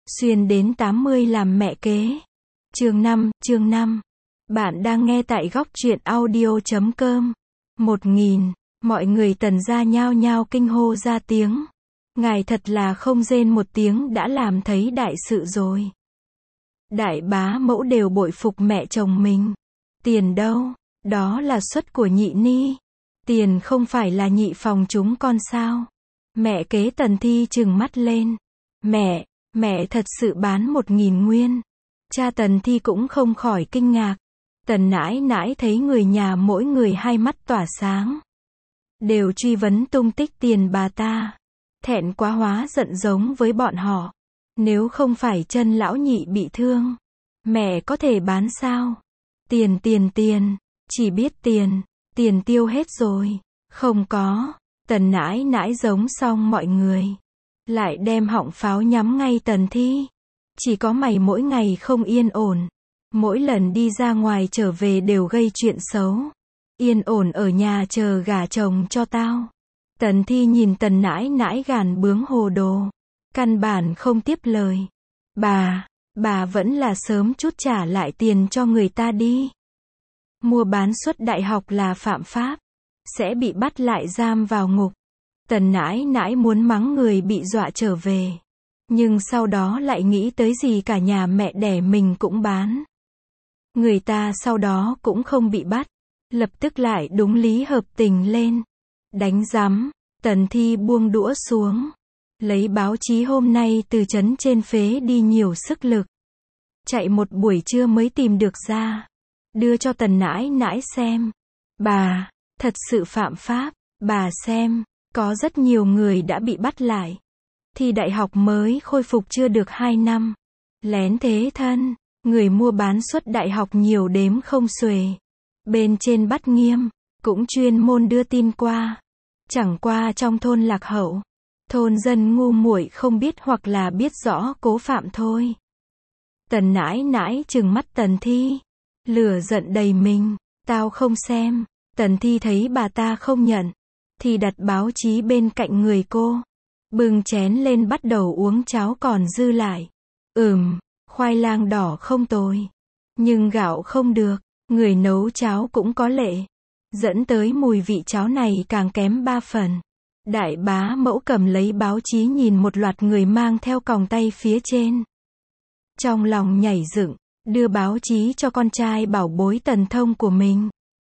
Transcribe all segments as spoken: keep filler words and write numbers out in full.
Xuyên đến tám mươi làm mẹ kế. Chương năm, chương năm. Bạn đang nghe tại góc truyện audio chấm com. Một nghìn. Mọi người Tần gia nhao nhao kinh hô ra tiếng. Ngài thật là không rên một tiếng đã làm thấy đại sự rồi. Đại bá mẫu đều bội phục mẹ chồng mình. Tiền đâu? Đó là suất của nhị ni. Tiền không phải là nhị phòng chúng con sao? Mẹ kế Tần Thi trừng mắt lên. Mẹ, mẹ thật sự bán một nghìn nguyên. Cha Tần Thi cũng không khỏi kinh ngạc. Tần nãi nãi thấy người nhà mỗi người hai mắt tỏa sáng. Đều truy vấn tung tích tiền bà ta. Thẹn quá hóa giận giống với bọn họ. Nếu không phải chân lão nhị bị thương, mẹ có thể bán sao? Tiền tiền tiền, chỉ biết tiền, tiền tiêu hết rồi. Không có, Tần nãi nãi giống xong mọi người. Lại đem họng pháo nhắm ngay Tần Thi. Chỉ có mày mỗi ngày không yên ổn. Mỗi lần đi ra ngoài trở về đều gây chuyện xấu. Yên ổn ở nhà chờ gả chồng cho tao. Tần Thi nhìn Tần nãi nãi gàn bướng hồ đồ. Căn bản không tiếp lời. Bà, bà vẫn là sớm chút trả lại tiền cho người ta đi. Mua bán suất đại học là phạm pháp. Sẽ bị bắt lại giam vào ngục. Tần nãi nãi muốn mắng người bị dọa trở về. Nhưng sau đó lại nghĩ tới gì cả nhà mẹ đẻ mình cũng bán. Người ta sau đó cũng không bị bắt. Lập tức lại đúng lý hợp tình lên. Đánh rắm, Tần Thi buông đũa xuống. Lấy báo chí hôm nay từ trấn trên phế đi nhiều sức lực. Chạy một buổi trưa mới tìm được ra. Đưa cho Tần nãi nãi xem. Bà, thật sự phạm pháp. Bà xem, có rất nhiều người đã bị bắt lại. Thi đại học mới khôi phục chưa được hai năm. Lén thế thân, người mua bán suất đại học nhiều đếm không xuể. Bên trên bắt nghiêm, cũng chuyên môn đưa tin qua. Chẳng qua trong thôn lạc hậu. Thôn dân ngu muội không biết hoặc là biết rõ cố phạm thôi. Tần nãi nãi trừng mắt Tần Thi. Lửa giận đầy mình. Tao không xem. Tần Thi thấy bà ta không nhận. Thì đặt báo chí bên cạnh người cô. Bưng chén lên bắt đầu uống cháo còn dư lại. Ừm, khoai lang đỏ không tồi. Nhưng gạo không được. Người nấu cháo cũng có lệ. Dẫn tới mùi vị cháo này càng kém ba phần. Đại bá mẫu cầm lấy báo chí nhìn một loạt người mang theo còng tay phía trên. Trong lòng nhảy dựng, đưa báo chí cho con trai bảo bối Tần Thông của mình.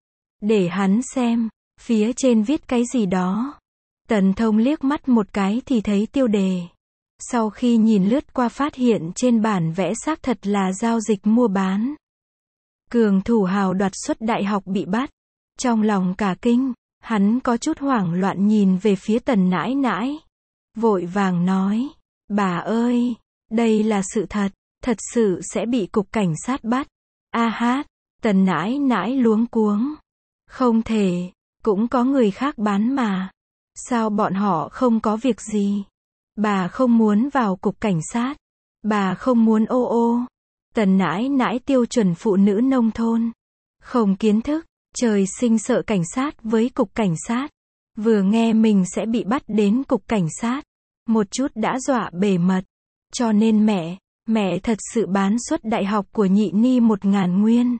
Để hắn xem, phía trên viết cái gì đó. Tần Thông liếc mắt một cái thì thấy tiêu đề. Sau khi nhìn lướt qua phát hiện trên bản vẽ xác thật là giao dịch mua bán. Cường thủ hào đoạt suất đại học bị bắt. Trong lòng cả kinh, hắn có chút hoảng loạn nhìn về phía Tần nãi nãi. Vội vàng nói, bà ơi, đây là sự thật, thật sự sẽ bị cục cảnh sát bắt. A hát, Tần nãi nãi luống cuống. Không thể, cũng có người khác bán mà. Sao bọn họ không có việc gì? Bà không muốn vào cục cảnh sát. Bà không muốn ô ô. Tần nãi nãi tiêu chuẩn phụ nữ nông thôn. Không kiến thức, trời sinh sợ cảnh sát với cục cảnh sát. Vừa nghe mình sẽ bị bắt đến cục cảnh sát. Một chút đã dọa bề mật. Cho nên mẹ, mẹ thật sự bán suất đại học của nhị ni một ngàn nguyên.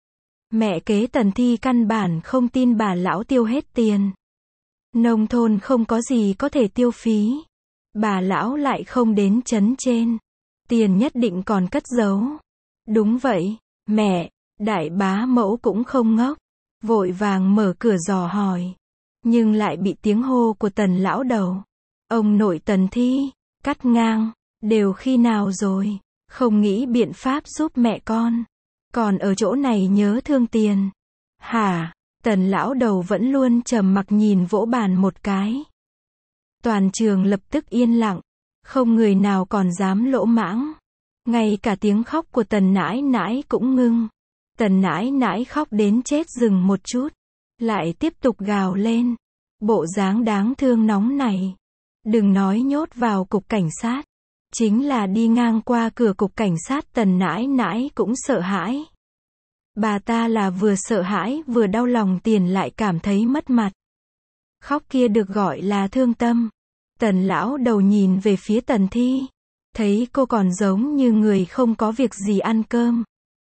Mẹ kế Tần Thi căn bản không tin bà lão tiêu hết tiền. Nông thôn không có gì có thể tiêu phí. Bà lão lại không đến trấn trên. Tiền nhất định còn cất giấu. Đúng vậy, mẹ, đại bá mẫu cũng không ngốc. Vội vàng mở cửa dò hỏi. Nhưng lại bị tiếng hô của Tần lão đầu. Ông nội Tần Thi, cắt ngang, đều khi nào rồi, không nghĩ biện pháp giúp mẹ con. Còn ở chỗ này nhớ thương tiền. Hả? Tần lão đầu vẫn luôn trầm mặc nhìn vỗ bàn một cái. Toàn trường lập tức yên lặng. Không người nào còn dám lỗ mãng. Ngay cả tiếng khóc của Tần nãi nãi cũng ngưng. Tần nãi nãi khóc đến chết dừng một chút. Lại tiếp tục gào lên. Bộ dáng đáng thương nóng này. Đừng nói nhốt vào cục cảnh sát. Chính là đi ngang qua cửa cục cảnh sát Tần nãi nãi cũng sợ hãi. Bà ta là vừa sợ hãi vừa đau lòng tiền lại cảm thấy mất mặt. Khóc kia được gọi là thương tâm. Tần lão đầu nhìn về phía Tần Thi. Thấy cô còn giống như người không có việc gì ăn cơm.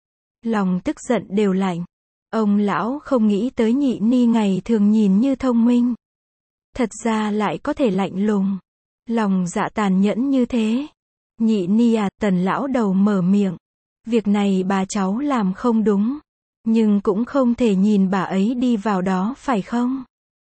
Lòng tức giận đều lạnh. Ông lão không nghĩ tới Nhị Ni ngày thường nhìn như thông minh. Thật ra lại có thể lạnh lùng. Lòng dạ tàn nhẫn như thế. Nhị Ni à, Tần lão đầu mở miệng. Việc này bà cháu làm không đúng. Nhưng cũng không thể nhìn bà ấy đi vào đó phải không?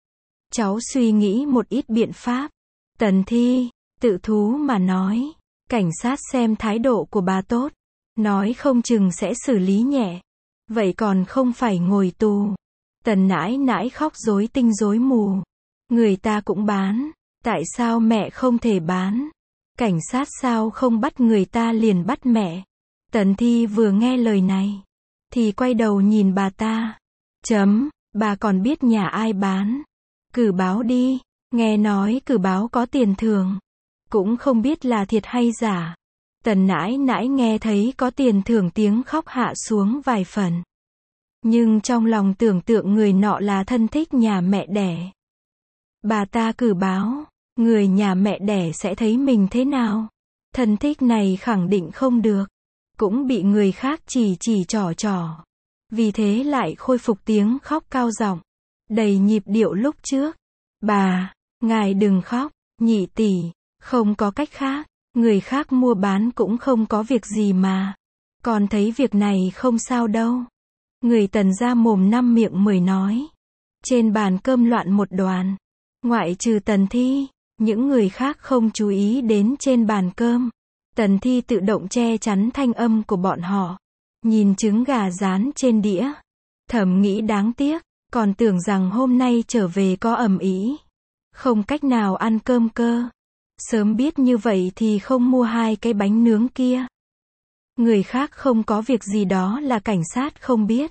Cháu suy nghĩ một ít biện pháp. Tần Thi, tự thú mà nói. Cảnh sát xem thái độ của bà tốt. Nói không chừng sẽ xử lý nhẹ. Vậy còn không phải ngồi tù. Tần nãi nãi khóc rối tinh rối mù. Người ta cũng bán. Tại sao mẹ không thể bán? Cảnh sát sao không bắt người ta liền bắt mẹ? Tần Thi vừa nghe lời này. Thì quay đầu nhìn bà ta. Chấm, bà còn biết nhà ai bán. Cử báo đi. Nghe nói cử báo có tiền thưởng. Cũng không biết là thiệt hay giả. Tần nãi nãi nghe thấy có tiền thưởng tiếng khóc hạ xuống vài phần. Nhưng trong lòng tưởng tượng người nọ là thân thích nhà mẹ đẻ. Bà ta cử báo, người nhà mẹ đẻ sẽ thấy mình thế nào? Thân thích này khẳng định không được. Cũng bị người khác chỉ chỉ trỏ trỏ. Vì thế lại khôi phục tiếng khóc cao giọng, đầy nhịp điệu lúc trước. Bà, ngài đừng khóc, Nhị tỷ, không có cách khác. Người khác mua bán cũng không có việc gì mà. Còn thấy việc này không sao đâu. Người Tần ra mồm năm miệng mười nói. Trên bàn cơm loạn một đoàn. Ngoại trừ Tần Thi, những người khác không chú ý đến trên bàn cơm. Tần Thi tự động che chắn thanh âm của bọn họ. Nhìn trứng gà rán trên đĩa. Thầm nghĩ đáng tiếc, còn tưởng rằng hôm nay trở về có ầm ĩ. Không cách nào ăn cơm cơ. Sớm biết như vậy thì không mua hai cái bánh nướng kia. Người khác không có việc gì đó là cảnh sát không biết.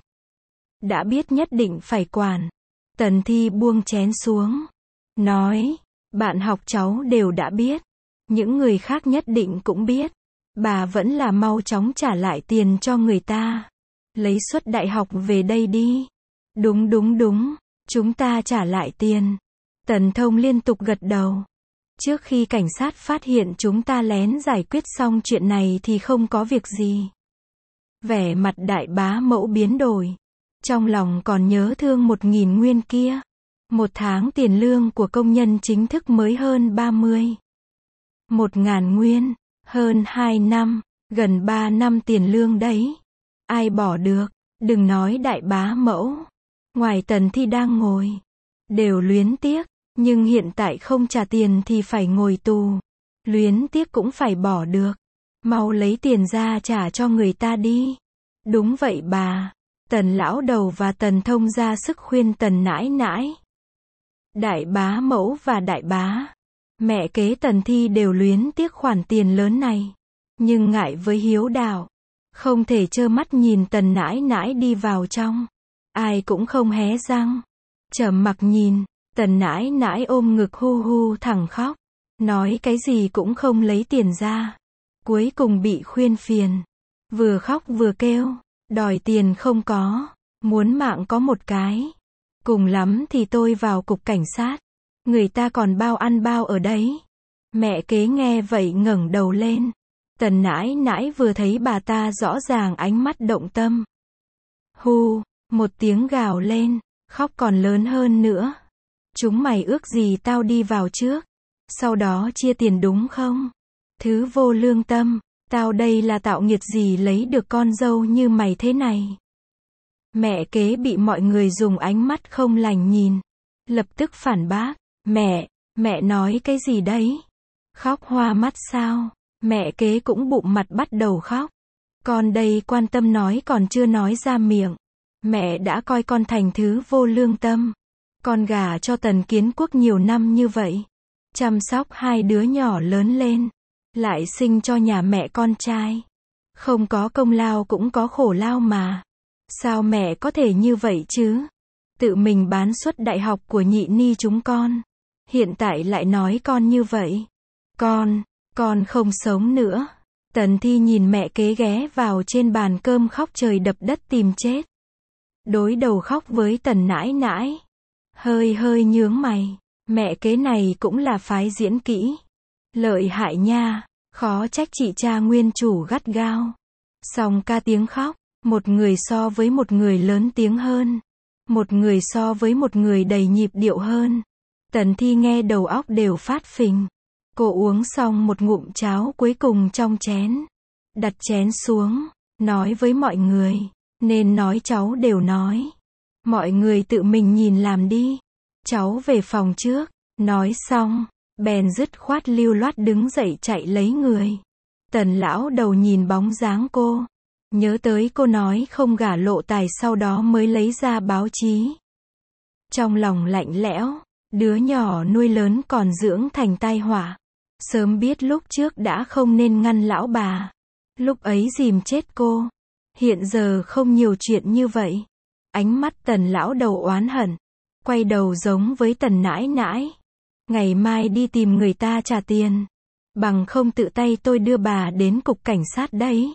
Đã biết nhất định phải quản. Tần Thi buông chén xuống. Nói, bạn học cháu đều đã biết. Những người khác nhất định cũng biết. Bà vẫn là mau chóng trả lại tiền cho người ta. Lấy suất đại học về đây đi. Đúng đúng đúng, chúng ta trả lại tiền. Tần Thông liên tục gật đầu. Trước khi cảnh sát phát hiện chúng ta lén giải quyết xong chuyện này thì không có việc gì. Vẻ mặt đại bá mẫu biến đổi. Trong lòng còn nhớ thương một nghìn nguyên kia. Một tháng tiền lương của công nhân chính thức mới hơn ba mươi. Một ngàn nguyên, hơn hai năm, gần ba năm tiền lương đấy. Ai bỏ được, đừng nói đại bá mẫu. Ngoài Tần Thi đang ngồi. Đều luyến tiếc. Nhưng hiện tại không trả tiền thì phải ngồi tù. Luyến tiếc cũng phải bỏ được. Mau lấy tiền ra trả cho người ta đi. Đúng vậy bà. Tần lão đầu và Tần Thông ra sức khuyên Tần nãi nãi. Đại bá mẫu và đại bá mẹ kế Tần Thi đều luyến tiếc khoản tiền lớn này. Nhưng ngại với hiếu đạo. Không thể trơ mắt nhìn Tần nãi nãi đi vào trong. Ai cũng không hé răng. Trầm mặc nhìn. Tần nãi nãi ôm ngực hu hu thẳng khóc. Nói cái gì cũng không lấy tiền ra. Cuối cùng bị khuyên phiền. Vừa khóc vừa kêu. Đòi tiền không có. Muốn mạng có một cái. Cùng lắm thì tôi vào cục cảnh sát. Người ta còn bao ăn bao ở đấy. Mẹ kế nghe vậy ngẩng đầu lên. Tần nãi nãi vừa thấy bà ta rõ ràng ánh mắt động tâm. Hu, một tiếng gào lên. Khóc còn lớn hơn nữa. Chúng mày ước gì tao đi vào trước. Sau đó chia tiền đúng không? Thứ vô lương tâm. Tao đây là tạo nghiệt gì lấy được con dâu như mày thế này. Mẹ kế bị mọi người dùng ánh mắt không lành nhìn. Lập tức phản bác. Mẹ, mẹ nói cái gì đấy? Khóc hoa mắt sao? Mẹ kế cũng bụng mặt bắt đầu khóc. Con đây quan tâm nói còn chưa nói ra miệng. Mẹ đã coi con thành thứ vô lương tâm. Con gả cho Tần Kiến Quốc nhiều năm như vậy. Chăm sóc hai đứa nhỏ lớn lên. Lại sinh cho nhà mẹ con trai. Không có công lao cũng có khổ lao mà. Sao mẹ có thể như vậy chứ? Tự mình bán suất đại học của Nhị Ni chúng con. Hiện tại lại nói con như vậy. Con, con không sống nữa. Tần Thi nhìn mẹ kế ghé vào trên bàn cơm khóc trời đập đất tìm chết. Đối đầu khóc với Tần nãi nãi. Hơi hơi nhướng mày. Mẹ kế này cũng là phái diễn kỹ. Lợi hại nha. Khó trách chị cha nguyên chủ gắt gao. Song ca tiếng khóc, một người so với một người lớn tiếng hơn. Một người so với một người đầy nhịp điệu hơn. Tần Thi nghe đầu óc đều phát phình. Cô uống xong một ngụm cháo cuối cùng trong chén. Đặt chén xuống, nói với mọi người. Nên nói cháu đều nói. Mọi người tự mình nhìn làm đi. Cháu về phòng trước. Nói xong, bèn dứt khoát lưu loát đứng dậy chạy lấy người. Tần lão đầu nhìn bóng dáng cô. Nhớ tới cô nói không gả lộ tài sau đó mới lấy ra báo chí. Trong lòng lạnh lẽo, đứa nhỏ nuôi lớn còn dưỡng thành tai họa. Sớm biết lúc trước đã không nên ngăn lão bà. Lúc ấy dìm chết cô. Hiện giờ không nhiều chuyện như vậy. Ánh mắt tần lão đầu oán hận. Quay đầu giống với tần nãi nãi. Ngày mai đi tìm người ta trả tiền. Bằng không tự tay tôi đưa bà đến cục cảnh sát đấy.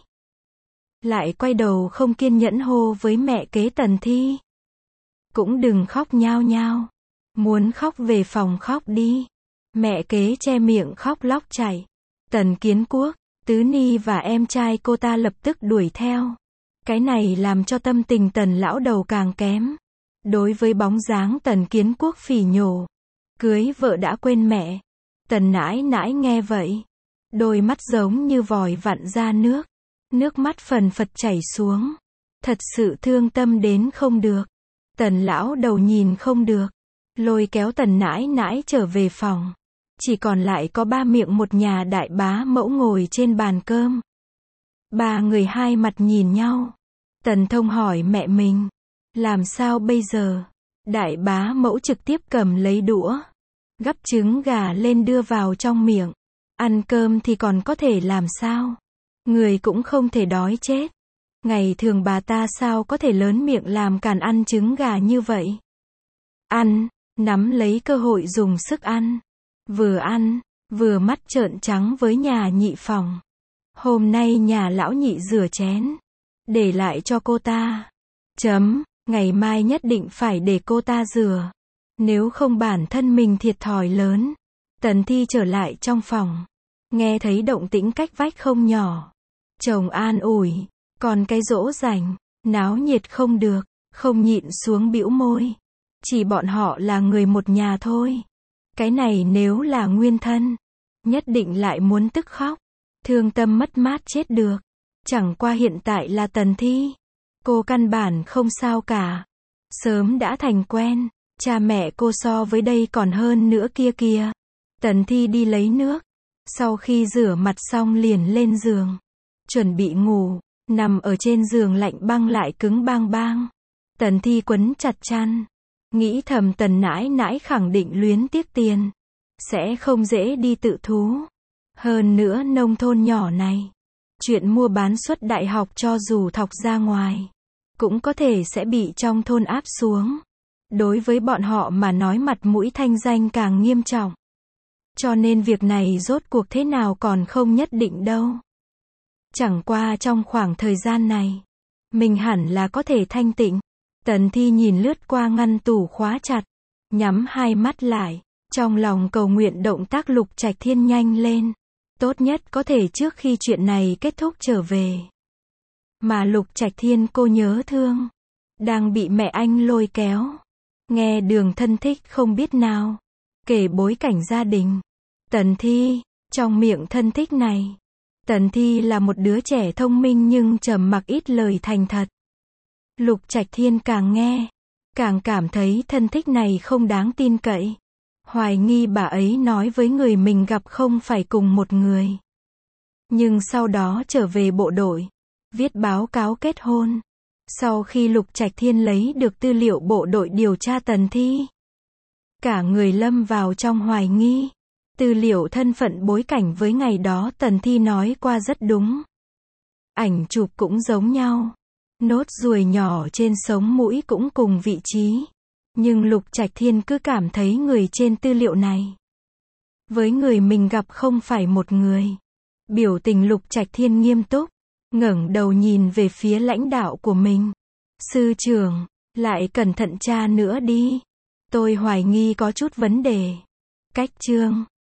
Lại quay đầu không kiên nhẫn hô với mẹ kế Tần Thi. Cũng đừng khóc nhao nhao. Muốn khóc về phòng khóc đi. Mẹ kế che miệng khóc lóc chạy. Tần Kiến Quốc, Tứ Ni và em trai cô ta lập tức đuổi theo. Cái này làm cho tâm tình tần lão đầu càng kém. Đối với bóng dáng Tần Kiến Quốc phỉ nhổ. Cưới vợ đã quên mẹ. Tần nãi nãi nghe vậy. Đôi mắt giống như vòi vặn ra nước. Nước mắt phần phật chảy xuống. Thật sự thương tâm đến không được. Tần lão đầu nhìn không được. Lôi kéo tần nãi nãi trở về phòng. Chỉ còn lại có ba miệng một nhà đại bá mẫu ngồi trên bàn cơm. Ba người hai mặt nhìn nhau. Tần Thông hỏi mẹ mình. Làm sao bây giờ? Đại bá mẫu trực tiếp cầm lấy đũa. Gắp trứng gà lên đưa vào trong miệng. Ăn cơm thì còn có thể làm sao? Người cũng không thể đói chết. Ngày thường bà ta sao có thể lớn miệng làm càn ăn trứng gà như vậy? Ăn, nắm lấy cơ hội dùng sức ăn. Vừa ăn, vừa mắt trợn trắng với nhà nhị phòng. Hôm nay nhà lão nhị rửa chén. Để lại cho cô ta. Chấm, ngày mai nhất định phải để cô ta rửa. Nếu không bản thân mình thiệt thòi lớn. Tần Thi trở lại trong phòng. Nghe thấy động tĩnh cách vách không nhỏ. Chồng an ủi. Còn cái dỗ dành. Náo nhiệt không được. Không nhịn xuống bĩu môi. Chỉ bọn họ là người một nhà thôi. Cái này nếu là nguyên thân. Nhất định lại muốn tức khóc. Thương tâm mất mát chết được. Chẳng qua hiện tại là Tần Thi. Cô căn bản không sao cả. Sớm đã thành quen. Cha mẹ cô so với đây còn hơn nữa kia kìa. Tần Thi đi lấy nước. Sau khi rửa mặt xong liền lên giường. Chuẩn bị ngủ. Nằm ở trên giường lạnh băng lại cứng bang bang. Tần Thi quấn chặt chăn. Nghĩ thầm tần nãi nãi khẳng định luyến tiếc tiền. Sẽ không dễ đi tự thú. Hơn nữa nông thôn nhỏ này. Chuyện mua bán suất đại học cho dù thọc ra ngoài. Cũng có thể sẽ bị trong thôn áp xuống. Đối với bọn họ mà nói mặt mũi thanh danh càng nghiêm trọng. Cho nên việc này rốt cuộc thế nào còn không nhất định đâu. Chẳng qua trong khoảng thời gian này. Mình hẳn là có thể thanh tịnh. Tần Thi nhìn lướt qua ngăn tủ khóa chặt. Nhắm hai mắt lại. Trong lòng cầu nguyện động tác Lục Trạch Thiên nhanh lên. Tốt nhất có thể trước khi chuyện này kết thúc trở về. Mà Lục Trạch Thiên cô nhớ thương. Đang bị mẹ anh lôi kéo. Nghe đường thân thích không biết nào. Kể bối cảnh gia đình. Tần Thi, trong miệng thân thích này. Tần Thi là một đứa trẻ thông minh nhưng trầm mặc ít lời thành thật. Lục Trạch Thiên càng nghe. Càng cảm thấy thân thích này không đáng tin cậy. Hoài nghi bà ấy nói với người mình gặp không phải cùng một người. Nhưng sau đó trở về bộ đội. Viết báo cáo kết hôn. Sau khi Lục Trạch Thiên lấy được tư liệu bộ đội điều tra Tần Thi. Cả người lâm vào trong hoài nghi. Tư liệu thân phận bối cảnh với ngày đó Tần Thi nói qua rất đúng. Ảnh chụp cũng giống nhau. Nốt ruồi nhỏ trên sống mũi cũng cùng vị trí. Nhưng Lục Trạch Thiên cứ cảm thấy người trên tư liệu này. Với người mình gặp không phải một người. Biểu tình Lục Trạch Thiên nghiêm túc. Ngẩng đầu nhìn về phía lãnh đạo của mình. Sư trưởng, lại cẩn thận tra nữa đi. Tôi hoài nghi có chút vấn đề. Cách chương